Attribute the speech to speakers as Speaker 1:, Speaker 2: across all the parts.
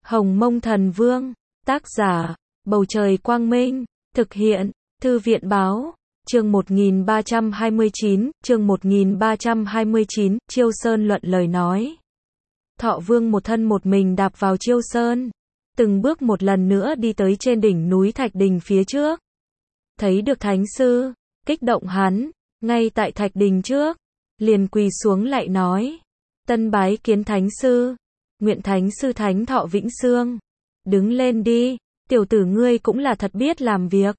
Speaker 1: Hồng Mông Thần Vương, tác giả, Bầu Trời Quang Minh, thực hiện, Thư viện Báo, chương 1329, Chiêu Sơn luận lời nói. Thọ Vương một thân một mình đạp vào Chiêu Sơn, từng bước một lần nữa đi tới trên đỉnh núi Thạch Đình phía trước. Thấy được Thánh Sư, kích động hắn, ngay tại Thạch Đình trước, liền quỳ xuống lại nói: Tân bái kiến Thánh Sư, nguyện Thánh Sư Thánh Thọ Vĩnh Sương. Đứng lên đi, tiểu tử ngươi cũng là thật biết làm việc.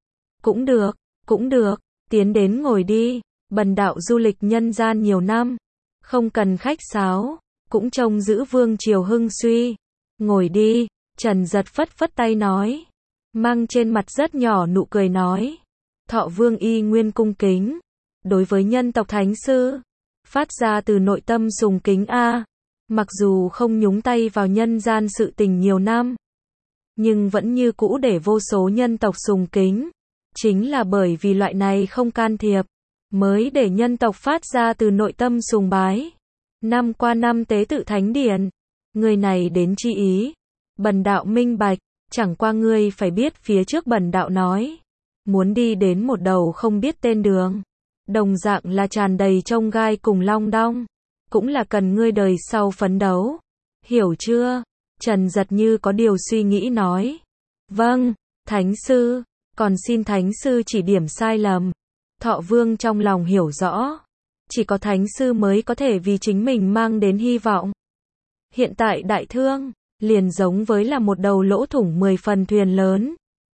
Speaker 1: Cũng được, tiến đến ngồi đi, bần đạo du lịch nhân gian nhiều năm, không cần khách sáo, cũng trông giữ vương triều hưng suy. Ngồi đi, Trần Giật phất phất tay nói, mang trên mặt rất nhỏ nụ cười nói. Thọ Vương y nguyên cung kính, đối với nhân tộc Thánh Sư, phát ra từ nội tâm sùng kính a. Mặc dù không nhúng tay vào nhân gian sự tình nhiều năm, nhưng vẫn như cũ để vô số nhân tộc sùng kính. Chính là bởi vì loại này không can thiệp, mới để nhân tộc phát ra từ nội tâm sùng bái. Năm qua năm tế tự thánh điển, người này đến chi ý, bần đạo minh bạch, chẳng qua ngươi phải biết phía trước bần đạo nói, muốn đi đến một đầu không biết tên đường, đồng dạng là tràn đầy chông gai cùng long đong, cũng là cần ngươi đời sau phấn đấu. Hiểu chưa? Trần Giật như có điều suy nghĩ nói. Vâng, Thánh Sư, còn xin Thánh Sư chỉ điểm sai lầm. Thọ Vương trong lòng hiểu rõ, chỉ có Thánh Sư mới có thể vì chính mình mang đến hy vọng. Hiện tại đại thương, liền giống với là một đầu lỗ thủng 10 phần thuyền lớn.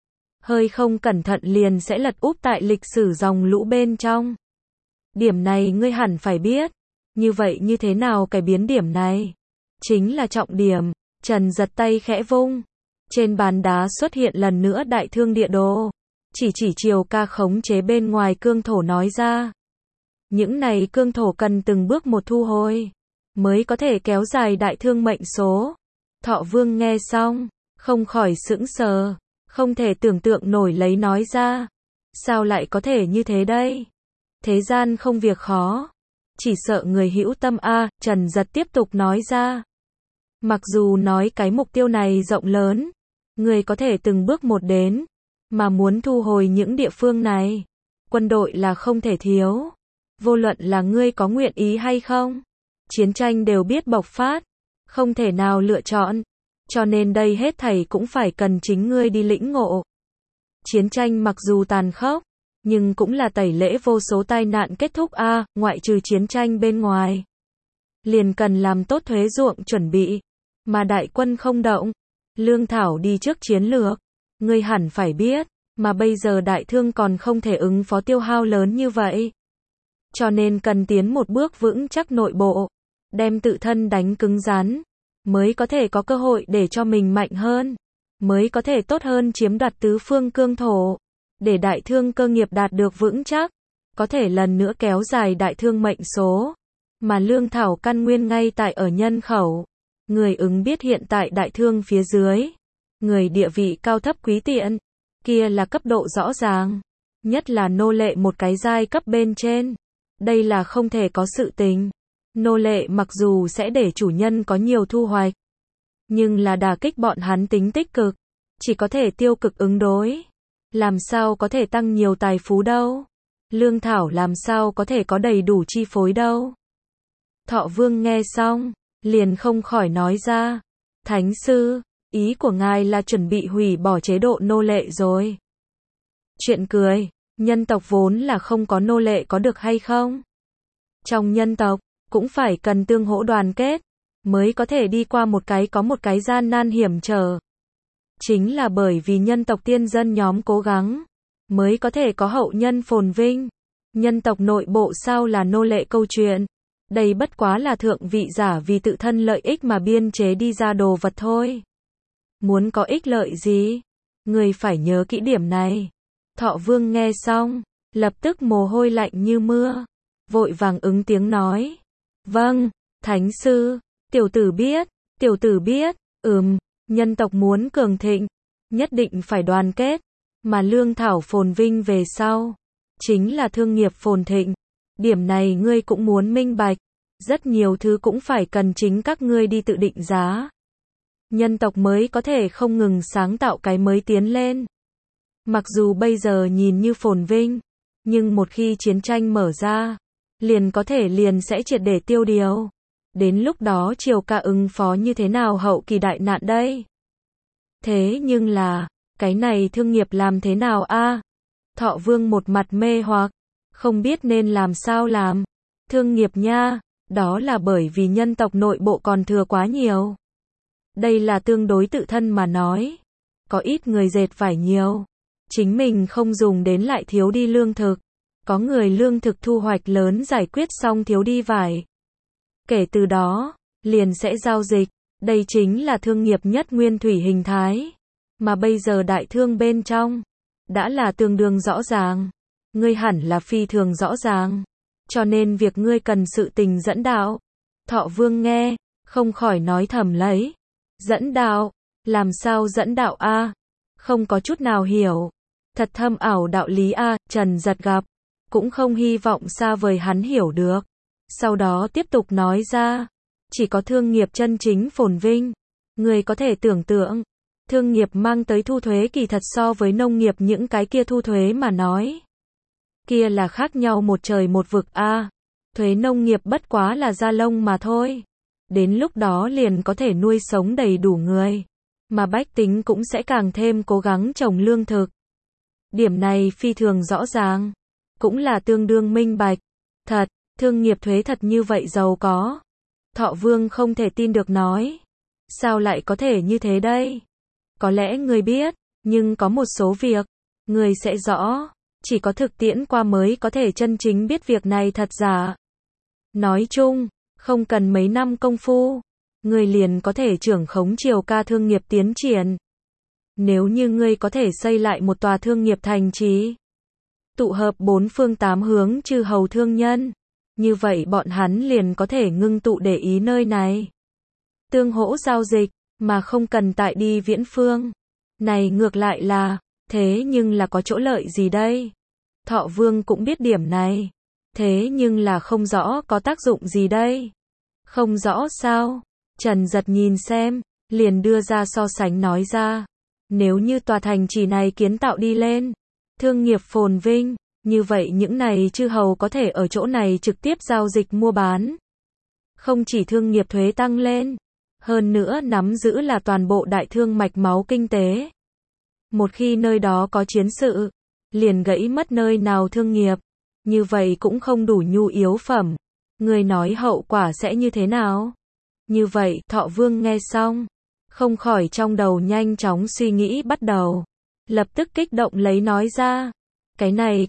Speaker 1: Hơi không cẩn thận liền sẽ lật úp tại lịch sử dòng lũ bên trong. Điểm này ngươi hẳn phải biết. Như vậy như thế nào cải biến điểm này? Chính là trọng điểm. Trần Giật tay khẽ vung, trên bàn đá xuất hiện lần nữa đại thương địa đồ. Chỉ chiều ca khống chế bên ngoài cương thổ nói ra. Những này cương thổ cần từng bước một thu hồi, mới có thể kéo dài đại thương mệnh số. Thọ Vương nghe xong, không khỏi sững sờ, không thể tưởng tượng nổi lấy nói ra. Sao lại có thể như thế đây? Thế gian không việc khó, chỉ sợ người hữu tâm a. Trần Giật tiếp tục nói ra. Mặc dù nói cái mục tiêu này rộng lớn, người có thể từng bước một đến, mà muốn thu hồi những địa phương này, quân đội là không thể thiếu. Vô luận là ngươi có nguyện ý hay không, chiến tranh đều biết bộc phát, không thể nào lựa chọn, cho nên đây hết thảy cũng phải cần chính ngươi đi lĩnh ngộ. Chiến tranh mặc dù tàn khốc, nhưng cũng là tẩy lễ vô số tai nạn kết thúc a. Ngoại trừ chiến tranh bên ngoài, liền cần làm tốt thuế ruộng chuẩn bị, mà đại quân không động, lương thảo đi trước chiến lược, ngươi hẳn phải biết, mà bây giờ đại thương còn không thể ứng phó tiêu hao lớn như vậy. Cho nên cần tiến một bước vững chắc nội bộ, đem tự thân đánh cứng rắn, mới có thể có cơ hội để cho mình mạnh hơn, mới có thể tốt hơn chiếm đoạt tứ phương cương thổ, để đại thương cơ nghiệp đạt được vững chắc, có thể lần nữa kéo dài đại thương mệnh số, mà lương thảo căn nguyên ngay tại ở nhân khẩu. Người ứng biết hiện tại đại thương phía dưới, người địa vị cao thấp quý tiện, kia là cấp độ rõ ràng, nhất là nô lệ một cái giai cấp bên trên. Đây là không thể có sự tình. Nô lệ mặc dù sẽ để chủ nhân có nhiều thu hoạch, nhưng là đả kích bọn hắn tính tích cực, chỉ có thể tiêu cực ứng đối. Làm sao có thể tăng nhiều tài phú đâu? Lương thảo làm sao có thể có đầy đủ chi phối đâu? Thọ Vương nghe xong, liền không khỏi nói ra. Thánh Sư, ý của ngài là chuẩn bị hủy bỏ chế độ nô lệ rồi. Chuyện cười, nhân tộc vốn là không có nô lệ có được hay không? Trong nhân tộc, cũng phải cần tương hỗ đoàn kết, mới có thể đi qua một cái gian nan hiểm trở. Chính là bởi vì nhân tộc tiên dân nhóm cố gắng, mới có thể có hậu nhân phồn vinh. Nhân tộc nội bộ sao là nô lệ câu chuyện? Đây bất quá là thượng vị giả vì tự thân lợi ích mà biên chế đi ra đồ vật thôi. Muốn có ích lợi gì? Người phải nhớ kỹ điểm này. Thọ Vương nghe xong, lập tức mồ hôi lạnh như mưa, vội vàng ứng tiếng nói. Vâng, Thánh Sư, tiểu tử biết, nhân tộc muốn cường thịnh, nhất định phải đoàn kết, mà lương thảo phồn vinh về sau, chính là thương nghiệp phồn thịnh. Điểm này ngươi cũng muốn minh bạch, rất nhiều thứ cũng phải cần chính các ngươi đi tự định giá. nhân tộc mới có thể không ngừng sáng tạo cái mới tiến lên. Mặc dù bây giờ nhìn như phồn vinh, nhưng một khi chiến tranh mở ra, liền sẽ triệt để tiêu điều. Đến lúc đó Triều Ca ứng phó như thế nào hậu kỳ đại nạn đây? Thế nhưng là, cái này thương nghiệp làm thế nào a? Thọ Vương một mặt mê hoặc, không biết nên làm sao làm. Thương nghiệp nha, đó là bởi vì nhân tộc nội bộ còn thừa quá nhiều. Đây là tương đối tự thân mà nói. Có ít người dệt vải nhiều, chính mình không dùng đến lại thiếu đi lương thực. Có người lương thực thu hoạch lớn giải quyết xong thiếu đi vải. Kể từ đó, liền sẽ giao dịch. Đây chính là thương nghiệp nhất nguyên thủy hình thái. Mà bây giờ đại thương bên trong, đã là tương đương rõ ràng. Ngươi hẳn là phi thường rõ ràng. Cho nên việc ngươi cần sự tình dẫn đạo. Thọ Vương nghe, không khỏi nói thầm lấy. Dẫn đạo? Làm sao dẫn đạo a? Không có chút nào hiểu. Thật thâm ảo đạo lý a, Trần Giật gặp. Cũng không hy vọng xa vời hắn hiểu được. Sau đó tiếp tục nói ra. Chỉ có thương nghiệp chân chính phồn vinh. Người có thể tưởng tượng. Thương nghiệp mang tới thu thuế kỳ thật so với nông nghiệp những cái kia thu thuế mà nói. Kia là khác nhau một trời một vực a. Thuế nông nghiệp bất quá là da lông mà thôi. Đến lúc đó liền có thể nuôi sống đầy đủ người. Mà bách tính cũng sẽ càng thêm cố gắng trồng lương thực. Điểm này phi thường rõ ràng. Cũng là tương đương minh bạch. Thật, thương nghiệp thuế thật như vậy giàu có. Thọ Vương không thể tin được nói. Sao lại có thể như thế đây? Có lẽ người biết, nhưng có một số việc, người sẽ rõ. Chỉ có thực tiễn qua mới có thể chân chính biết việc này thật giả. Nói chung, không cần mấy năm công phu, người liền có thể trưởng khống Triều Ca thương nghiệp tiến triển. Nếu như ngươi có thể xây lại một tòa thương nghiệp thành trì, tụ hợp bốn phương tám hướng chư hầu thương nhân, như vậy bọn hắn liền có thể ngưng tụ để ý nơi này. Tương hỗ giao dịch, mà không cần tại đi viễn phương. Này ngược lại là, thế nhưng là có chỗ lợi gì đây? Thọ Vương cũng biết điểm này. Thế nhưng là không rõ có tác dụng gì đây? Không rõ sao? Trần Giật nhìn xem, liền đưa ra so sánh nói ra. Nếu như tòa thành trì này kiến tạo đi lên, thương nghiệp phồn vinh, như vậy những này chư hầu có thể ở chỗ này trực tiếp giao dịch mua bán. Không chỉ thương nghiệp thuế tăng lên, hơn nữa nắm giữ là toàn bộ đại thương mạch máu kinh tế. Một khi nơi đó có chiến sự, liền gãy mất nơi nào thương nghiệp, như vậy cũng không đủ nhu yếu phẩm. Người nói hậu quả sẽ như thế nào? Như vậy, Thọ Vương nghe xong, không khỏi trong đầu nhanh chóng suy nghĩ bắt đầu. Lập tức kích động lấy nói ra. Cái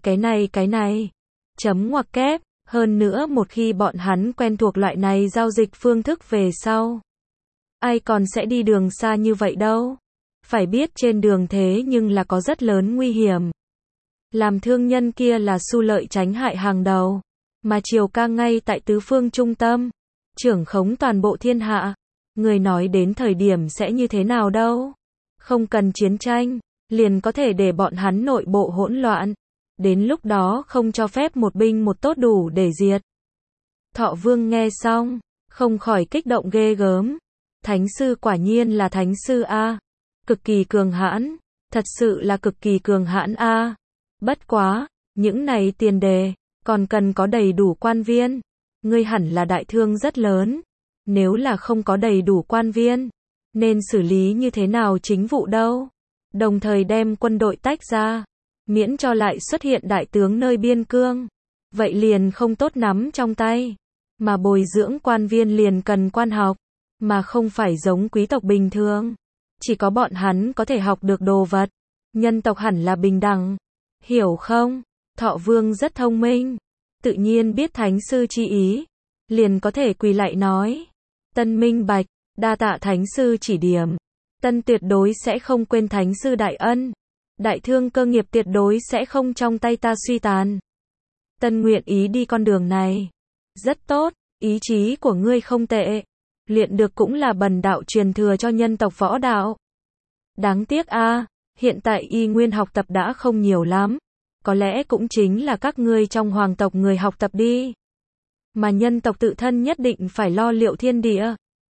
Speaker 1: này. Chấm ngoặc kép. Hơn nữa một khi bọn hắn quen thuộc loại này giao dịch phương thức về sau, ai còn sẽ đi đường xa như vậy đâu. Phải biết trên đường thế nhưng là có rất lớn nguy hiểm. Làm thương nhân kia là xu lợi tránh hại hàng đầu. Mà Triều Ca ngay tại tứ phương trung tâm, trưởng khống toàn bộ thiên hạ. Người nói đến thời điểm sẽ như thế nào đâu. Không cần chiến tranh, liền có thể để bọn hắn nội bộ hỗn loạn. Đến lúc đó không cho phép một binh một tốt đủ để diệt. Thọ Vương nghe xong, không khỏi kích động ghê gớm. Thánh sư quả nhiên là thánh sư a. Cực kỳ cường hãn, thật sự là cực kỳ cường hãn a. Bất quá, những này tiền đề, còn cần có đầy đủ quan viên. Ngươi hẳn là đại thương rất lớn. Nếu là không có đầy đủ quan viên, nên xử lý như thế nào chính vụ đâu. Đồng thời đem quân đội tách ra, miễn cho lại xuất hiện đại tướng nơi biên cương. Vậy liền không tốt nắm trong tay. Mà bồi dưỡng quan viên liền cần quan học, mà không phải giống quý tộc bình thường. Chỉ có bọn hắn có thể học được đồ vật. Nhân tộc hẳn là bình đẳng. Hiểu không? Thọ Vương rất thông minh, tự nhiên biết thánh sư chi ý, liền có thể quỳ lại nói. Tân minh bạch, đa tạ thánh sư chỉ điểm. Tân tuyệt đối sẽ không quên thánh sư đại ân. Đại thương cơ nghiệp tuyệt đối sẽ không trong tay ta suy tàn. Tân nguyện ý đi con đường này. Rất tốt, ý chí của ngươi không tệ. Luyện được cũng là bần đạo truyền thừa cho nhân tộc võ đạo. Đáng tiếc a, hiện tại y nguyên học tập đã không nhiều lắm. Có lẽ cũng chính là các ngươi trong hoàng tộc người học tập đi. Mà nhân tộc tự thân nhất định phải lo liệu thiên địa.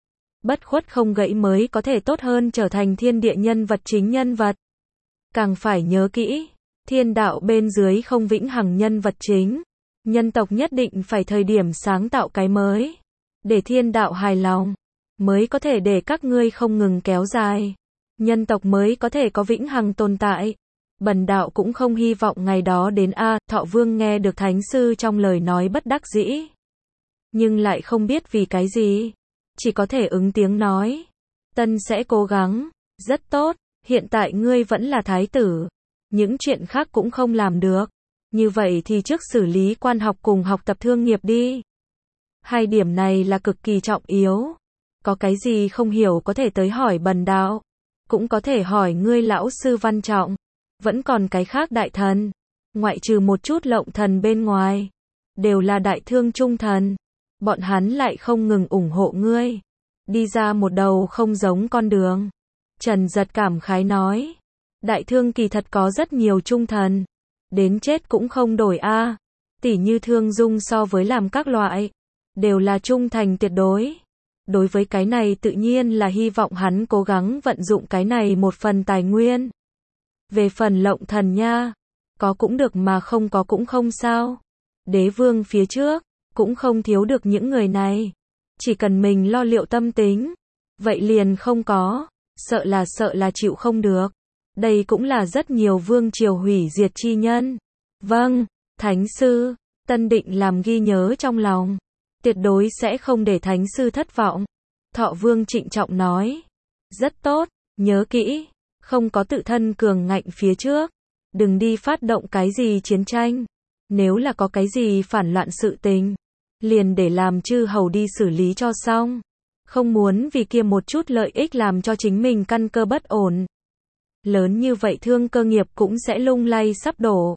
Speaker 1: Bất khuất không gãy mới có thể tốt hơn trở thành thiên địa nhân vật chính nhân vật. Càng phải nhớ kỹ, thiên đạo bên dưới không vĩnh hằng nhân vật chính. Nhân tộc nhất định phải thời điểm sáng tạo cái mới. Để thiên đạo hài lòng, mới có thể để các ngươi không ngừng kéo dài. Nhân tộc mới có thể có vĩnh hằng tồn tại. Bần đạo cũng không hy vọng ngày đó đến a. Thọ Vương nghe được Thánh Sư trong lời nói bất đắc dĩ. Nhưng lại không biết vì cái gì. Chỉ có thể ứng tiếng nói. Tân sẽ cố gắng. Rất tốt, hiện tại ngươi vẫn là thái tử. Những chuyện khác cũng không làm được. Như vậy thì trước xử lý quan học cùng học tập thương nghiệp đi. Hai điểm này là cực kỳ trọng yếu. Có cái gì không hiểu có thể tới hỏi bần đạo. Cũng có thể hỏi ngươi lão sư Văn Trọng. Vẫn còn cái khác đại thần. Ngoại trừ một chút lộng thần bên ngoài. Đều là đại thương trung thần. Bọn hắn lại không ngừng ủng hộ ngươi. Đi ra một đầu không giống con đường. Trần Giật cảm khái nói. Đại thương kỳ thật có rất nhiều trung thần. Đến chết cũng không đổi a. Tỉ như Thương Dung so với làm các loại. Đều là trung thành tuyệt đối. Đối với cái này tự nhiên là hy vọng hắn cố gắng vận dụng cái này một phần tài nguyên. Về phần lộng thần nha. Có cũng được mà không có cũng không sao. Đế vương phía trước. Cũng không thiếu được những người này. Chỉ cần mình lo liệu tâm tính. Vậy liền không có. Sợ là chịu không được. Đây cũng là rất nhiều vương triều hủy diệt chi nhân. Vâng, Thánh Sư. Tân định làm ghi nhớ trong lòng. Tuyệt đối sẽ không để Thánh Sư thất vọng. Thọ Vương trịnh trọng nói. Rất tốt, nhớ kỹ. Không có tự thân cường ngạnh phía trước. Đừng đi phát động cái gì chiến tranh. Nếu là có cái gì phản loạn sự tình. Liền để làm chư hầu đi xử lý cho xong. Không muốn vì kia một chút lợi ích làm cho chính mình căn cơ bất ổn. Lớn như vậy thương cơ nghiệp cũng sẽ lung lay sắp đổ.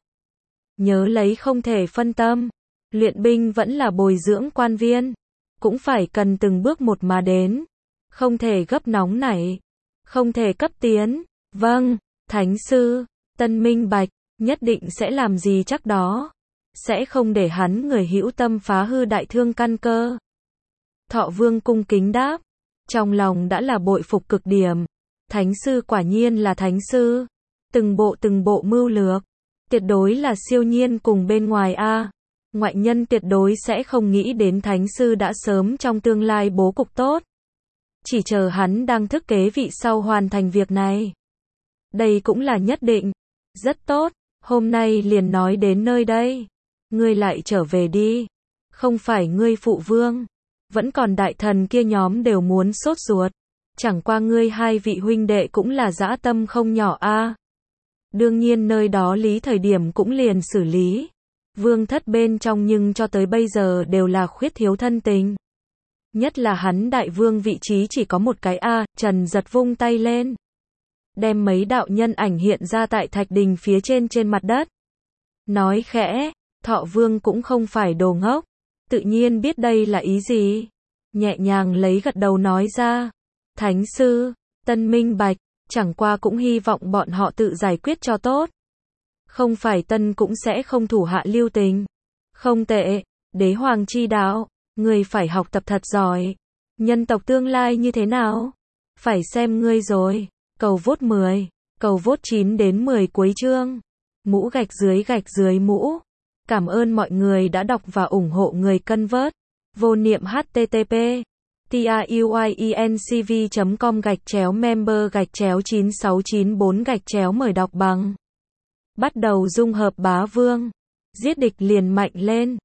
Speaker 1: Nhớ lấy không thể phân tâm. Luyện binh vẫn là bồi dưỡng quan viên. Cũng phải cần từng bước một mà đến. Không thể gấp nóng nảy. Không thể cấp tiến. Vâng, Thánh Sư. Tân minh bạch. Nhất định sẽ làm gì chắc đó. Sẽ không để hắn người hữu tâm phá hư đại thương căn cơ. Thọ Vương cung kính đáp. Trong lòng đã là bội phục cực điểm. Thánh Sư quả nhiên là Thánh Sư. Từng bộ mưu lược. Tuyệt đối là siêu nhiên cùng bên ngoài a. Ngoại nhân tuyệt đối sẽ không nghĩ đến Thánh Sư đã sớm trong tương lai bố cục tốt. Chỉ chờ hắn đang thức kế vị sau hoàn thành việc này. Đây cũng là nhất định. Rất tốt, hôm nay liền nói đến nơi đây. Ngươi lại trở về đi. Không phải ngươi phụ vương. Vẫn còn đại thần kia nhóm đều muốn sốt ruột. Chẳng qua ngươi hai vị huynh đệ cũng là dã tâm không nhỏ a. Đương nhiên nơi đó lý thời điểm cũng liền xử lý. Vương thất bên trong nhưng cho tới bây giờ đều là khuyết thiếu thân tình. Nhất là hắn đại vương vị trí chỉ có một cái a. Trần Giật vung tay lên. Đem mấy đạo nhân ảnh hiện ra tại thạch đình phía trên mặt đất. Nói khẽ, Thọ Vương cũng không phải đồ ngốc. Tự nhiên biết đây là ý gì. Nhẹ nhàng lấy gật đầu nói ra. Thánh Sư, Tân minh bạch, chẳng qua cũng hy vọng bọn họ tự giải quyết cho tốt. Không phải Tân cũng sẽ không thủ hạ lưu tình. Không tệ, đế hoàng chi đạo, ngươi phải học tập thật giỏi. Nhân tộc tương lai như thế nào? Phải xem ngươi rồi. Cầu vote 10, cầu vote 9 đến 10 cuối chương. Mũ gạch dưới mũ. Cảm ơn mọi người đã đọc và ủng hộ người cân vớt. Vô niệm http truyencv.com/member/9694 mời đọc bằng. Bắt đầu dung hợp bá vương. Giết địch liền mạnh lên.